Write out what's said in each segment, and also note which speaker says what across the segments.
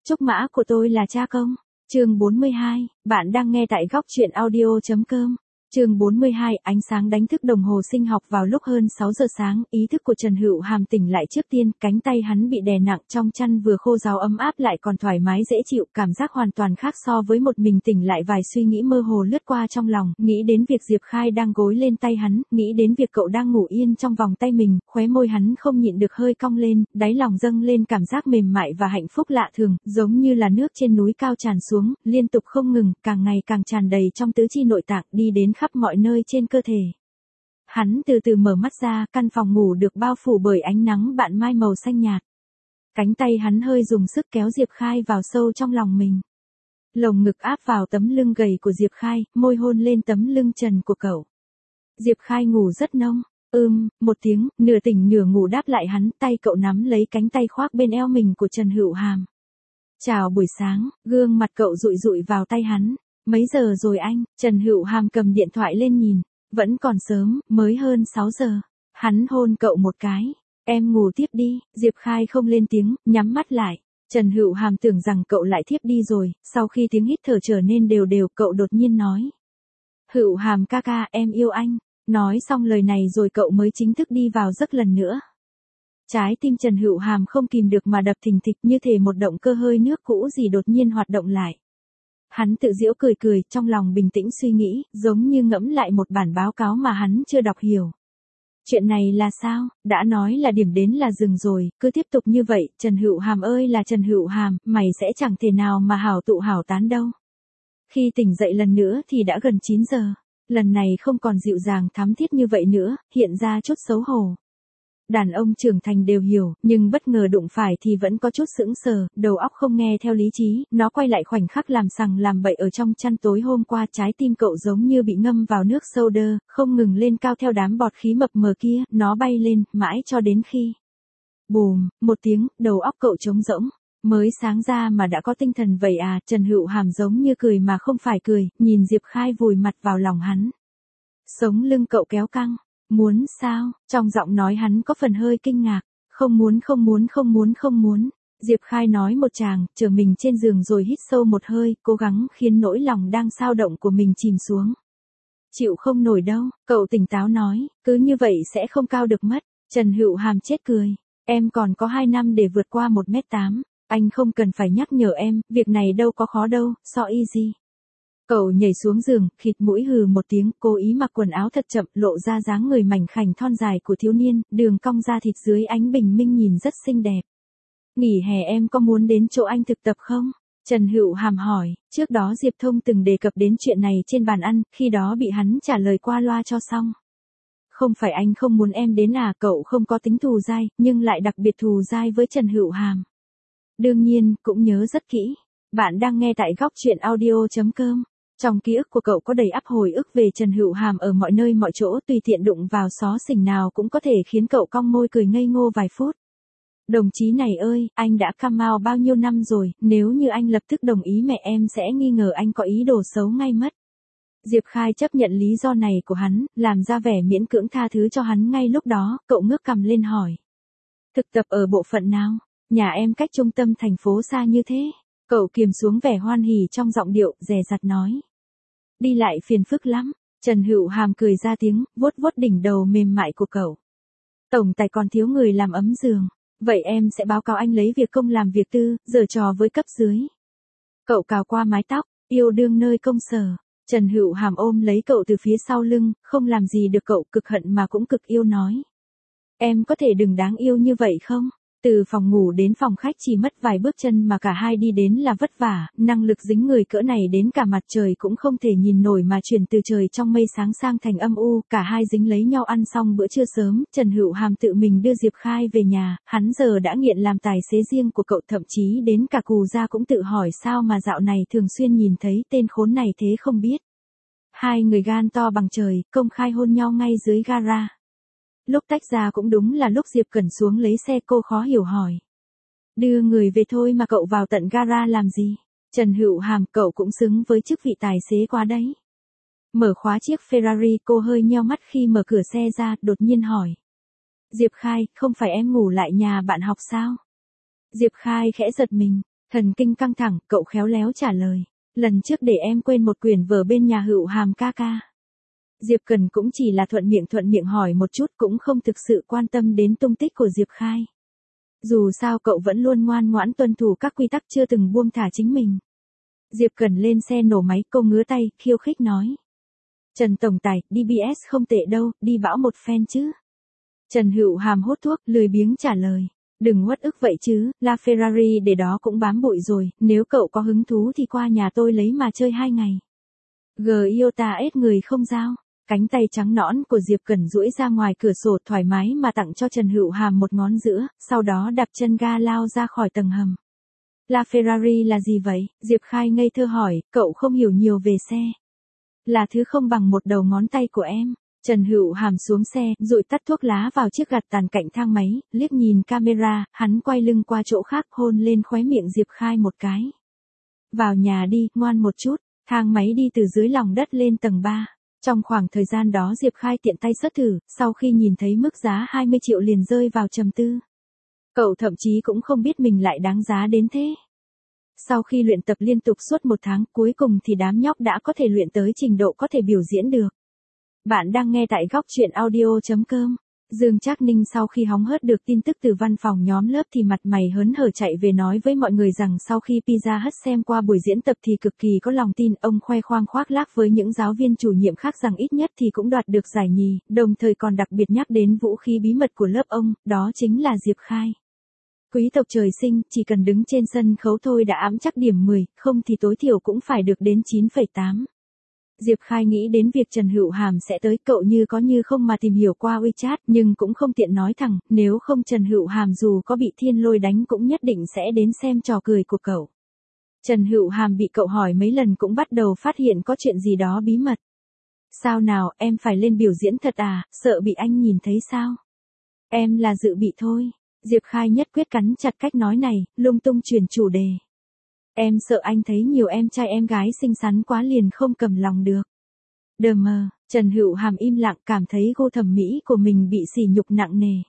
Speaker 1: Trúc mã của tôi là cha công. Chương 42, bạn đang nghe tại góc truyện audio.com. Chương 42, ánh sáng đánh thức đồng hồ sinh học vào lúc hơn 6 giờ sáng, ý thức của Trần Hữu Hàm tỉnh lại trước tiên, cánh tay hắn bị đè nặng trong chăn vừa khô ráo ấm áp lại còn thoải mái dễ chịu, cảm giác hoàn toàn khác so với một mình tỉnh lại. Vài suy nghĩ mơ hồ lướt qua trong lòng, nghĩ đến việc Diệp Khai đang gối lên tay hắn, nghĩ đến việc cậu đang ngủ yên trong vòng tay mình, khóe môi hắn không nhịn được hơi cong lên, đáy lòng dâng lên cảm giác mềm mại và hạnh phúc lạ thường, giống như là nước trên núi cao tràn xuống, liên tục không ngừng, càng ngày càng tràn đầy trong tứ chi nội tạng, đi đến khắp mọi nơi trên cơ thể. Hắn từ từ mở mắt ra, căn phòng ngủ được bao phủ bởi ánh nắng bạn mai màu xanh nhạt. Cánh tay hắn hơi dùng sức kéo Diệp Khai vào sâu trong lòng mình. Lồng ngực áp vào tấm lưng gầy của Diệp Khai, môi hôn lên tấm lưng trần của cậu. Diệp Khai ngủ rất nông. Một tiếng, nửa tỉnh nửa ngủ đáp lại hắn, tay cậu nắm lấy cánh tay khoác bên eo mình của Trần Hữu Hàm. Chào buổi sáng, gương mặt cậu dụi dụi vào tay hắn. Mấy giờ rồi anh? Trần Hữu Hàm cầm điện thoại lên nhìn. Vẫn còn sớm, mới hơn 6 giờ. Hắn hôn cậu một cái. Em ngủ tiếp đi. Diệp Khai không lên tiếng, nhắm mắt lại. Trần Hữu Hàm tưởng rằng cậu lại thiếp đi rồi, sau khi tiếng hít thở trở nên đều đều, cậu đột nhiên nói. Hữu Hàm ca ca, em yêu anh. Nói xong lời này rồi cậu mới chính thức đi vào giấc lần nữa. Trái tim Trần Hữu Hàm không kìm được mà đập thình thịch, như thể một động cơ hơi nước cũ gì đột nhiên hoạt động lại. Hắn tự giễu cười cười, trong lòng bình tĩnh suy nghĩ, giống như ngẫm lại một bản báo cáo mà hắn chưa đọc hiểu. Chuyện này là sao? Đã nói là điểm đến là dừng rồi, cứ tiếp tục như vậy, Trần Hữu Hàm ơi là Trần Hữu Hàm, mày sẽ chẳng thể nào mà hảo tụ hảo tán đâu. Khi tỉnh dậy lần nữa thì đã gần 9 giờ. Lần này không còn dịu dàng thắm thiết như vậy nữa, hiện ra chút xấu hổ. Đàn ông trưởng thành đều hiểu, nhưng bất ngờ đụng phải thì vẫn có chút sững sờ, đầu óc không nghe theo lý trí, nó quay lại khoảnh khắc làm sằng làm bậy ở trong chăn tối hôm qua. Trái tim cậu giống như bị ngâm vào nước sâu đơ, không ngừng lên cao theo đám bọt khí mập mờ kia, nó bay lên, mãi cho đến khi. Bùm, một tiếng, đầu óc cậu trống rỗng. Mới sáng ra mà đã có tinh thần vậy à? Trần Hữu Hàm giống như cười mà không phải cười, nhìn Diệp Khai vùi mặt vào lòng hắn. Sống lưng cậu kéo căng. Muốn sao? Trong giọng nói hắn có phần hơi kinh ngạc. Không muốn. Diệp Khai nói một tràng, chờ mình trên giường rồi hít sâu một hơi, cố gắng khiến nỗi lòng đang xao động của mình chìm xuống. Chịu không nổi đâu, cậu tỉnh táo nói, cứ như vậy sẽ không cao được mất. Trần Hữu Hàm chết cười. Em còn có 2 năm để vượt qua 1m8. Anh không cần phải nhắc nhở em, việc này đâu có khó đâu, so easy. Cậu nhảy xuống giường, khịt mũi hừ một tiếng, cố ý mặc quần áo thật chậm, lộ ra dáng người mảnh khảnh thon dài của thiếu niên, đường cong da thịt dưới ánh bình minh nhìn rất xinh đẹp. Nghỉ hè em có muốn đến chỗ anh thực tập không? Trần Hữu Hàm hỏi, trước đó Diệp Thông từng đề cập đến chuyện này trên bàn ăn, khi đó bị hắn trả lời qua loa cho xong. Không phải anh không muốn em đến à? Cậu không có tính thù dai, nhưng lại đặc biệt thù dai với Trần Hữu Hàm. Đương nhiên, cũng nhớ rất kỹ. Bạn đang nghe tại góc truyện audio.com. Trong ký ức của cậu có đầy ắp hồi ức về Trần Hữu Hàm ở mọi nơi mọi chỗ, tùy tiện đụng vào xó xỉnh nào cũng có thể khiến cậu cong môi cười ngây ngô vài phút. Đồng chí này ơi, anh đã cam ao bao nhiêu năm rồi, nếu như anh lập tức đồng ý mẹ em sẽ nghi ngờ anh có ý đồ xấu ngay mất. Diệp Khai chấp nhận lý do này của hắn, làm ra vẻ miễn cưỡng tha thứ cho hắn ngay lúc đó, cậu ngước cằm lên hỏi. Thực tập ở bộ phận nào? Nhà em cách trung tâm thành phố xa như thế. Cậu kiềm xuống vẻ hoan hỉ trong giọng điệu, dè dặt nói. Đi lại phiền phức lắm. Trần Hữu Hàm cười ra tiếng, vuốt vuốt đỉnh đầu mềm mại của cậu. Tổng tài còn thiếu người làm ấm giường. Vậy em sẽ báo cáo anh lấy việc công làm việc tư, giở trò với cấp dưới. Cậu cào qua mái tóc, yêu đương nơi công sở. Trần Hữu Hàm ôm lấy cậu từ phía sau lưng, không làm gì được cậu, cực hận mà cũng cực yêu nói. Em có thể đừng đáng yêu như vậy không? Từ phòng ngủ đến phòng khách chỉ mất vài bước chân mà cả hai đi đến là vất vả, năng lực dính người cỡ này đến cả mặt trời cũng không thể nhìn nổi mà chuyển từ trời trong mây sáng sang thành âm u, cả hai dính lấy nhau ăn xong bữa trưa sớm, Trần Hữu Hàm tự mình đưa Diệp Khai về nhà, hắn giờ đã nghiện làm tài xế riêng của cậu, thậm chí đến cả Cù Gia cũng tự hỏi sao mà dạo này thường xuyên nhìn thấy tên khốn này thế không biết. Hai người gan to bằng trời, công khai hôn nhau ngay dưới gara. Lúc tách ra cũng đúng là lúc Diệp Cẩn xuống lấy xe, cô khó hiểu hỏi. Đưa người về thôi mà cậu vào tận gara làm gì? Trần Hữu Hàm, cậu cũng xứng với chức vị tài xế quá đấy. Mở khóa chiếc Ferrari, cô hơi nheo mắt khi mở cửa xe ra, đột nhiên hỏi. Diệp Khai, không phải em ngủ lại nhà bạn học sao? Diệp Khai khẽ giật mình. Thần kinh căng thẳng, cậu khéo léo trả lời. Lần trước để em quên một quyển vở bên nhà Hựu Hàm ca ca. Diệp Cần cũng chỉ là thuận miệng hỏi một chút, cũng không thực sự quan tâm đến tung tích của Diệp Khai. Dù sao cậu vẫn luôn ngoan ngoãn tuân thủ các quy tắc, chưa từng buông thả chính mình. Diệp Cần lên xe nổ máy, cô ngứa tay, khiêu khích nói. Trần tổng tài, DBS không tệ đâu, đi bão một phen chứ. Trần Hựu Hàm hốt thuốc, lười biếng trả lời. Đừng uất ức vậy chứ, La Ferrari để đó cũng bám bụi rồi, nếu cậu có hứng thú thì qua nhà tôi lấy mà chơi 2 ngày. Iota ết người không giao. Cánh tay trắng nõn của Diệp Cẩn duỗi ra ngoài cửa sổ thoải mái mà tặng cho Trần Hựu Hàm một ngón giữa, sau đó đạp chân ga lao ra khỏi tầng hầm. La Ferrari là gì vậy? Diệp Khai ngây thơ hỏi, cậu không hiểu nhiều về xe. Là thứ không bằng một đầu ngón tay của em. Trần Hựu Hàm xuống xe, dụi tắt thuốc lá vào chiếc gạt tàn cạnh thang máy, liếc nhìn camera, hắn quay lưng qua chỗ khác, hôn lên khóe miệng Diệp Khai một cái. Vào nhà đi, ngoan một chút. Thang máy đi từ dưới lòng đất lên tầng 3. Trong khoảng thời gian đó Diệp Khai tiện tay search thử, sau khi nhìn thấy mức giá 20 triệu liền rơi vào trầm tư. Cậu thậm chí cũng không biết mình lại đáng giá đến thế. Sau khi luyện tập liên tục suốt 1 tháng, cuối cùng thì đám nhóc đã có thể luyện tới trình độ có thể biểu diễn được. Bạn đang nghe tại góc truyện audio.com. Dương Trác Ninh sau khi hóng hớt được tin tức từ văn phòng nhóm lớp thì mặt mày hớn hở chạy về nói với mọi người rằng sau khi Pizza Hut xem qua buổi diễn tập thì cực kỳ có lòng tin, ông khoe khoang khoác lác với những giáo viên chủ nhiệm khác rằng ít nhất thì cũng đoạt được giải nhì, đồng thời còn đặc biệt nhắc đến vũ khí bí mật của lớp ông, đó chính là Diệp Khai. Quý tộc trời sinh, chỉ cần đứng trên sân khấu thôi đã ẵm chắc điểm 10, không thì tối thiểu cũng phải được đến 9,8. Diệp Khai nghĩ đến việc Trần Hựu Hàm sẽ tới, cậu như có như không mà tìm hiểu qua WeChat, nhưng cũng không tiện nói thẳng, nếu không Trần Hựu Hàm dù có bị Thiên Lôi đánh cũng nhất định sẽ đến xem trò cười của cậu. Trần Hựu Hàm bị cậu hỏi mấy lần cũng bắt đầu phát hiện có chuyện gì đó bí mật. Sao nào, em phải lên biểu diễn thật à, sợ bị anh nhìn thấy sao? Em là dự bị thôi. Diệp Khai nhất quyết cắn chặt cách nói này, lung tung chuyển chủ đề. Em sợ anh thấy nhiều em trai em gái xinh xắn quá liền không cầm lòng được. Đờ mờ, Trần Hựu Hàm im lặng, cảm thấy gu thẩm mỹ của mình bị sỉ nhục nặng nề.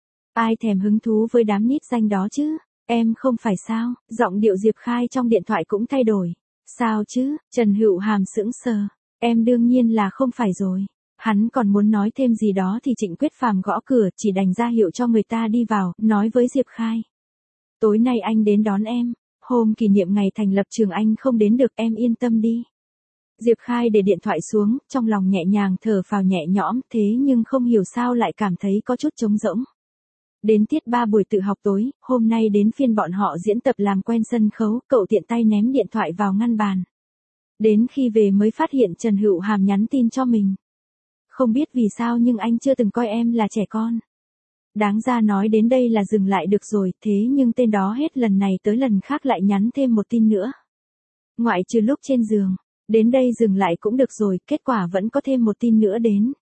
Speaker 1: Ai thèm hứng thú với đám nít danh đó chứ? Em không phải sao? Giọng điệu Diệp Khai trong điện thoại cũng thay đổi. Sao chứ? Trần Hựu Hàm sững sờ. Em đương nhiên là không phải rồi. Hắn còn muốn nói thêm gì đó thì Trịnh Quyết Phàm gõ cửa, chỉ đành ra hiệu cho người ta đi vào, nói với Diệp Khai. Tối nay anh đến đón em. Hôm kỷ niệm ngày thành lập trường anh không đến được, em yên tâm đi. Diệp Khai để điện thoại xuống, trong lòng nhẹ nhàng thở phào nhẹ nhõm, thế nhưng không hiểu sao lại cảm thấy có chút trống rỗng. Đến tiết 3 buổi tự học tối, hôm nay đến phiên bọn họ diễn tập làm quen sân khấu, cậu tiện tay ném điện thoại vào ngăn bàn. Đến khi về mới phát hiện Trần Hựu Hàm nhắn tin cho mình. Không biết vì sao nhưng anh chưa từng coi em là trẻ con. Đáng ra nói đến đây là dừng lại được rồi, thế nhưng tên đó hết lần này tới lần khác lại nhắn thêm một tin nữa. Ngoại trừ lúc trên giường, đến đây dừng lại cũng được rồi, kết quả vẫn có thêm một tin nữa đến.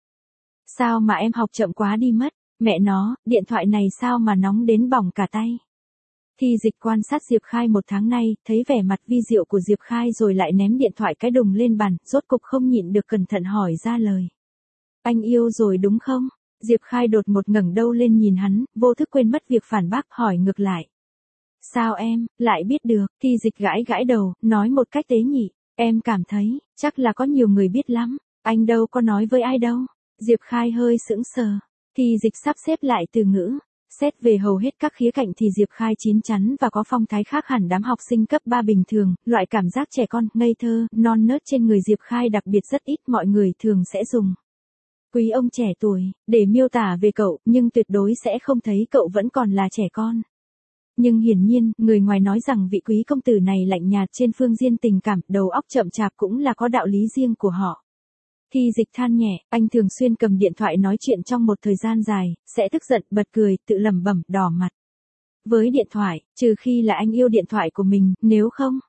Speaker 1: Sao mà em học chậm quá đi mất, mẹ nó, điện thoại này sao mà nóng đến bỏng cả tay. Thi Dịch quan sát Diệp Khai 1 tháng nay, thấy vẻ mặt vi diệu của Diệp Khai rồi lại ném điện thoại cái đùng lên bàn, rốt cục không nhịn được cẩn thận hỏi ra lời. Anh yêu rồi đúng không? Diệp Khai đột ngột ngẩng đầu lên nhìn hắn, vô thức quên mất việc phản bác, hỏi ngược lại. Sao em, lại biết được? Thi Dịch gãi gãi đầu, nói một cách tế nhị. Em cảm thấy, chắc là có nhiều người biết lắm. Anh đâu có nói với ai đâu. Diệp Khai hơi sững sờ. Thi Dịch sắp xếp lại từ ngữ. Xét về hầu hết các khía cạnh thì Diệp Khai chín chắn và có phong thái khác hẳn đám học sinh cấp 3 bình thường, loại cảm giác trẻ con, ngây thơ, non nớt trên người Diệp Khai đặc biệt rất ít mọi người thường sẽ dùng. Quý ông trẻ tuổi, để miêu tả về cậu, nhưng tuyệt đối sẽ không thấy cậu vẫn còn là trẻ con. Nhưng hiển nhiên, người ngoài nói rằng vị quý công tử này lạnh nhạt trên phương diện tình cảm, đầu óc chậm chạp cũng là có đạo lý riêng của họ. Thi Dịch than nhẹ, anh thường xuyên cầm điện thoại nói chuyện trong một thời gian dài, sẽ tức giận, bật cười, tự lẩm bẩm, đỏ mặt. Với điện thoại, trừ khi là anh yêu điện thoại của mình, nếu không,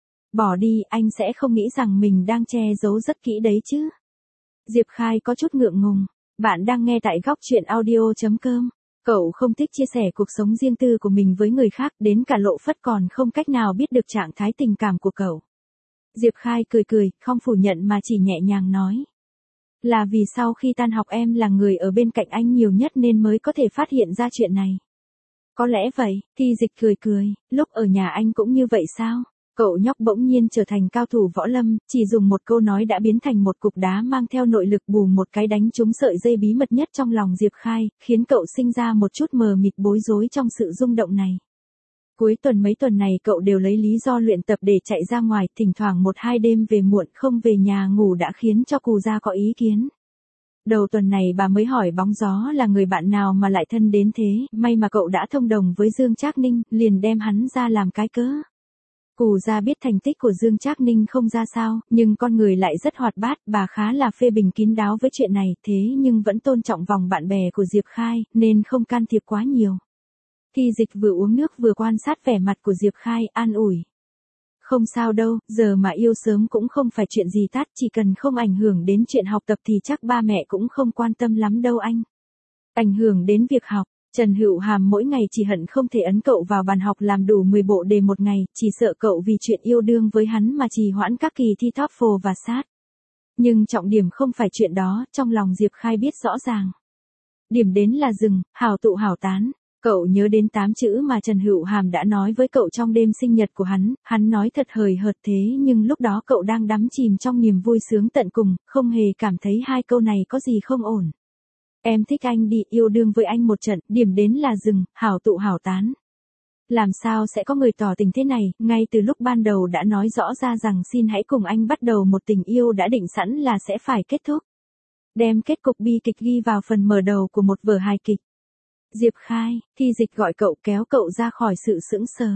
Speaker 1: bỏ đi, anh sẽ không nghĩ rằng mình đang che giấu rất kỹ đấy chứ. Diệp Khai có chút ngượng ngùng. Bạn đang nghe tại góc truyện audio.com. Cậu không thích chia sẻ cuộc sống riêng tư của mình với người khác, đến cả Lộ Phất còn không cách nào biết được trạng thái tình cảm của cậu. Diệp Khai cười cười, không phủ nhận mà chỉ nhẹ nhàng nói. Là vì sau khi tan học em là người ở bên cạnh anh nhiều nhất nên mới có thể phát hiện ra chuyện này. Có lẽ vậy, Thi Dịch cười cười, lúc ở nhà anh cũng như vậy sao? Cậu nhóc bỗng nhiên trở thành cao thủ võ lâm, chỉ dùng một câu nói đã biến thành một cục đá mang theo nội lực bù một cái đánh trúng sợi dây bí mật nhất trong lòng Diệp Khai, khiến cậu sinh ra một chút mờ mịt bối rối trong sự rung động này. Cuối tuần mấy tuần này cậu đều lấy lý do luyện tập để chạy ra ngoài, thỉnh thoảng 1-2 đêm về muộn không về nhà ngủ đã khiến cho Cù gia có ý kiến. Đầu tuần này bà mới hỏi bóng gió là người bạn nào mà lại thân đến thế, may mà cậu đã thông đồng với Dương Trác Ninh, liền đem hắn ra làm cái cớ. Cù gia biết thành tích của Dương Trác Ninh không ra sao, nhưng con người lại rất hoạt bát, bà khá là phê bình kín đáo với chuyện này, thế nhưng vẫn tôn trọng vòng bạn bè của Diệp Khai, nên không can thiệp quá nhiều. Thi Dịch vừa uống nước vừa quan sát vẻ mặt của Diệp Khai, an ủi. Không sao đâu, giờ mà yêu sớm cũng không phải chuyện gì tát, chỉ cần không ảnh hưởng đến chuyện học tập thì chắc ba mẹ cũng không quan tâm lắm đâu anh. Ảnh hưởng đến việc học, Trần Hữu Hàm mỗi ngày chỉ hận không thể ấn cậu vào bàn học làm đủ 10 bộ đề một ngày, chỉ sợ cậu vì chuyện yêu đương với hắn mà trì hoãn các kỳ thi TOEFL và SAT. Nhưng trọng điểm không phải chuyện đó, trong lòng Diệp Khai biết rõ ràng. Điểm đến là dừng, hảo tụ hảo tán. Cậu nhớ đến 8 chữ mà Trần Hữu Hàm đã nói với cậu trong đêm sinh nhật của hắn nói thật hời hợt thế nhưng lúc đó cậu đang đắm chìm trong niềm vui sướng tận cùng, không hề cảm thấy hai câu này có gì không ổn. Em thích anh đi, yêu đương với anh một trận, điểm đến là dừng, hảo tụ hảo tán. Làm sao sẽ có người tỏ tình thế này, ngay từ lúc ban đầu đã nói rõ ra rằng xin hãy cùng anh bắt đầu một tình yêu đã định sẵn là sẽ phải kết thúc. Đem kết cục bi kịch ghi vào phần mở đầu của một vở hài kịch. Diệp Khai, Thi Dịch gọi cậu kéo cậu ra khỏi sự sững sờ.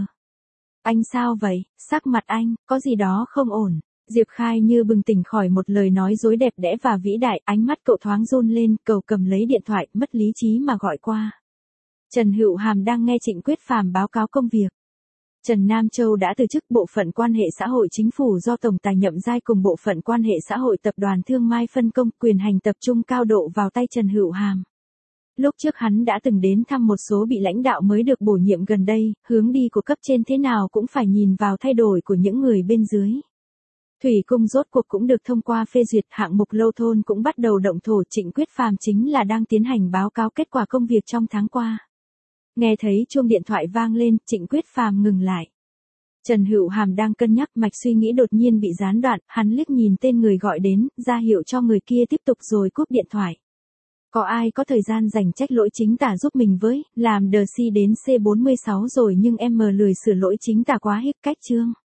Speaker 1: Anh sao vậy, sắc mặt anh, có gì đó không ổn. Diệp Khai như bừng tỉnh khỏi một lời nói dối đẹp đẽ và vĩ đại, ánh mắt cậu thoáng run lên, cậu cầm lấy điện thoại, mất lý trí mà gọi qua. Trần Hữu Hàm đang nghe Trịnh Quyết Phàm báo cáo công việc. Trần Nam Châu đã từ chức bộ phận quan hệ xã hội chính phủ do Tổng tài Nhậm Giai cùng bộ phận quan hệ xã hội tập đoàn Thương Mai phân công, quyền hành tập trung cao độ vào tay Trần Hữu Hàm. Lúc trước hắn đã từng đến thăm một số vị lãnh đạo mới được bổ nhiệm gần đây, hướng đi của cấp trên thế nào cũng phải nhìn vào thay đổi của những người bên dưới. Thủy cung rốt cuộc cũng được thông qua phê duyệt, hạng mục lâu thôn cũng bắt đầu động thổ, Trịnh Quyết Phàm chính là đang tiến hành báo cáo kết quả công việc trong tháng qua. Nghe thấy chuông điện thoại vang lên, Trịnh Quyết Phàm ngừng lại. Trần Hữu Hàm đang cân nhắc, mạch suy nghĩ đột nhiên bị gián đoạn, hắn liếc nhìn tên người gọi đến, ra hiệu cho người kia tiếp tục rồi cúp điện thoại. Có ai có thời gian dành trách lỗi chính tả giúp mình với, làm đờ si đến C46 rồi nhưng em lười sửa lỗi chính tả quá hết cách chương.